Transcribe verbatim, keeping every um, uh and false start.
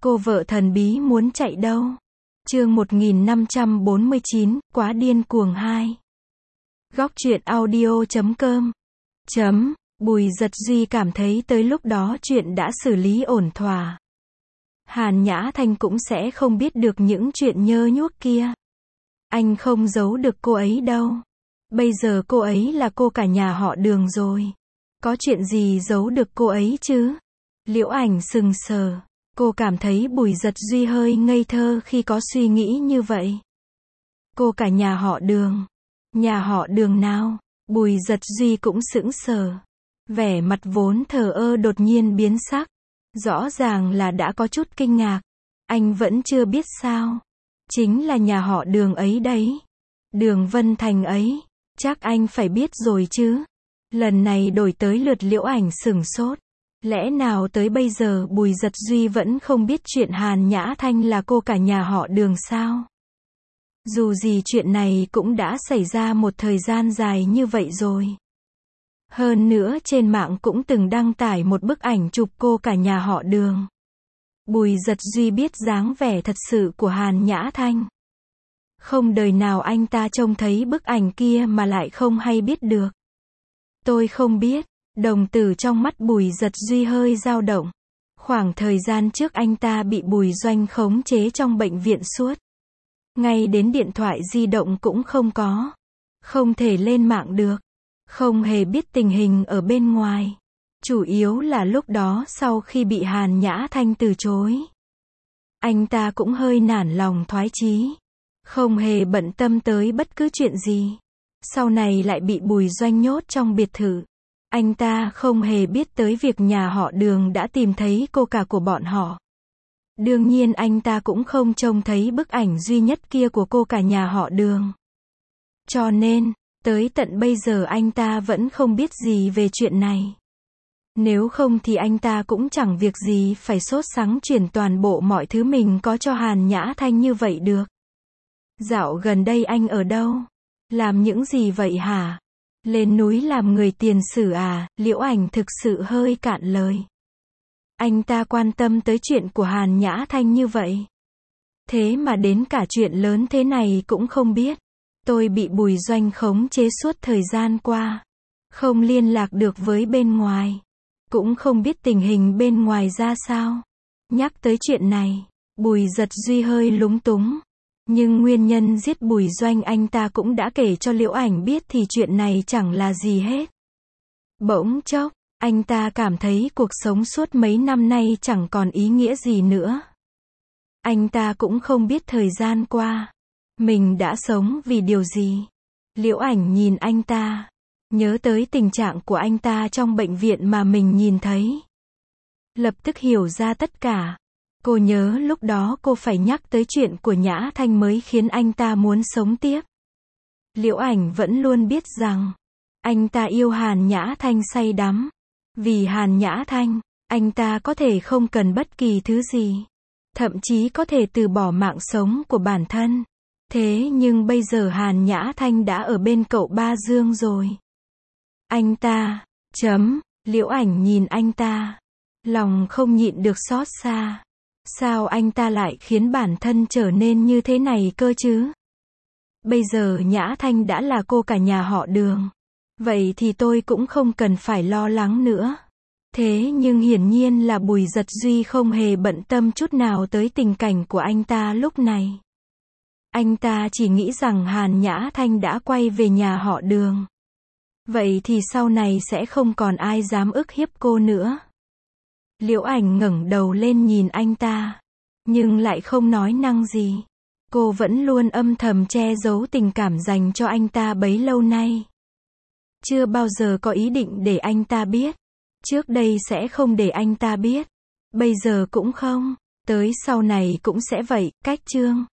Cô vợ thần bí muốn chạy đâu? Chương một nghìn năm trăm bốn mươi chín, quá điên cuồng hai. Góc truyện audio chấm com. Chấm, Bùi Dật Duy cảm thấy tới lúc đó chuyện đã xử lý ổn thỏa. Hàn Nhã Thanh cũng sẽ không biết được những chuyện nhơ nhuốc kia. Anh không giấu được cô ấy đâu. Bây giờ cô ấy là cô cả nhà họ Đường rồi. Có chuyện gì giấu được cô ấy chứ? Liễu Ảnh sừng sờ. Cô cảm thấy Bùi Dật Duy hơi ngây thơ khi có suy nghĩ như vậy. Cô cả nhà họ Đường. Nhà họ Đường nào? Bùi Dật Duy cũng sững sờ. Vẻ mặt vốn thờ ơ đột nhiên biến sắc. Rõ ràng là đã có chút kinh ngạc. Anh vẫn chưa biết sao? Chính là nhà họ Đường ấy đấy. Đường Vân Thành ấy. Chắc anh phải biết rồi chứ. Lần này đổi tới lượt Liễu Ảnh sửng sốt. Lẽ nào tới bây giờ Bùi Dật Duy vẫn không biết chuyện Hàn Nhã Thanh là cô cả nhà họ Đường sao? Dù gì chuyện này cũng đã xảy ra một thời gian dài như vậy rồi. Hơn nữa trên mạng cũng từng đăng tải một bức ảnh chụp cô cả nhà họ Đường. Bùi Dật Duy biết dáng vẻ thật sự của Hàn Nhã Thanh. Không đời nào anh ta trông thấy bức ảnh kia mà lại không hay biết được. Tôi không biết. Đồng tử trong mắt Bùi Dật Duy hơi dao động. Khoảng thời gian trước anh ta bị Bùi Doanh khống chế trong bệnh viện suốt. Ngay đến điện thoại di động cũng không có. Không thể lên mạng được. Không hề biết tình hình ở bên ngoài. Chủ yếu là lúc đó sau khi bị Hàn Nhã Thanh từ chối. Anh ta cũng hơi nản lòng thoái chí. Không hề bận tâm tới bất cứ chuyện gì. Sau này lại bị Bùi Doanh nhốt trong biệt thự. Anh ta không hề biết tới việc nhà họ Đường đã tìm thấy cô cả của bọn họ. Đương nhiên anh ta cũng không trông thấy bức ảnh duy nhất kia của cô cả nhà họ Đường. Cho nên, tới tận bây giờ anh ta vẫn không biết gì về chuyện này. Nếu không thì anh ta cũng chẳng việc gì phải sốt sắng chuyển toàn bộ mọi thứ mình có cho Hàn Nhã Thanh như vậy được. Dạo gần đây anh ở đâu? Làm những gì vậy hả? Lên núi làm người tiền sử à? Liễu Ảnh thực sự hơi cạn lời. Anh ta quan tâm tới chuyện của Hàn Nhã Thanh như vậy. Thế mà đến cả chuyện lớn thế này cũng không biết. Tôi bị Bùi Doanh khống chế suốt thời gian qua. Không liên lạc được với bên ngoài. Cũng không biết tình hình bên ngoài ra sao. Nhắc tới chuyện này, Bùi Dật Duy hơi lúng túng. Nhưng nguyên nhân giết Bùi Doanh anh ta cũng đã kể cho Liễu Ảnh biết thì chuyện này chẳng là gì hết. Bỗng chốc, anh ta cảm thấy cuộc sống suốt mấy năm nay chẳng còn ý nghĩa gì nữa. Anh ta cũng không biết thời gian qua, mình đã sống vì điều gì. Liễu Ảnh nhìn anh ta, nhớ tới tình trạng của anh ta trong bệnh viện mà mình nhìn thấy. Lập tức hiểu ra tất cả. Cô nhớ lúc đó cô phải nhắc tới chuyện của Nhã Thanh mới khiến anh ta muốn sống tiếp. Liễu Ảnh vẫn luôn biết rằng, anh ta yêu Hàn Nhã Thanh say đắm. Vì Hàn Nhã Thanh, anh ta có thể không cần bất kỳ thứ gì. Thậm chí có thể từ bỏ mạng sống của bản thân. Thế nhưng bây giờ Hàn Nhã Thanh đã ở bên cậu Ba Dương rồi. Anh ta, chấm, Liễu Ảnh nhìn anh ta. Lòng không nhịn được xót xa. Sao anh ta lại khiến bản thân trở nên như thế này cơ chứ? Bây giờ Nhã Thanh đã là cô cả nhà họ Đường. Vậy thì tôi cũng không cần phải lo lắng nữa. Thế nhưng hiển nhiên là Bùi Dật Duy không hề bận tâm chút nào tới tình cảnh của anh ta lúc này. Anh ta chỉ nghĩ rằng Hàn Nhã Thanh đã quay về nhà họ Đường. Vậy thì sau này sẽ không còn ai dám ức hiếp cô nữa. Liễu Ảnh ngẩng đầu lên nhìn anh ta, nhưng lại không nói năng gì. Cô vẫn luôn âm thầm che giấu tình cảm dành cho anh ta bấy lâu nay. Chưa bao giờ có ý định để anh ta biết. Trước đây sẽ không để anh ta biết. Bây giờ cũng không. Tới sau này cũng sẽ vậy. Cách chương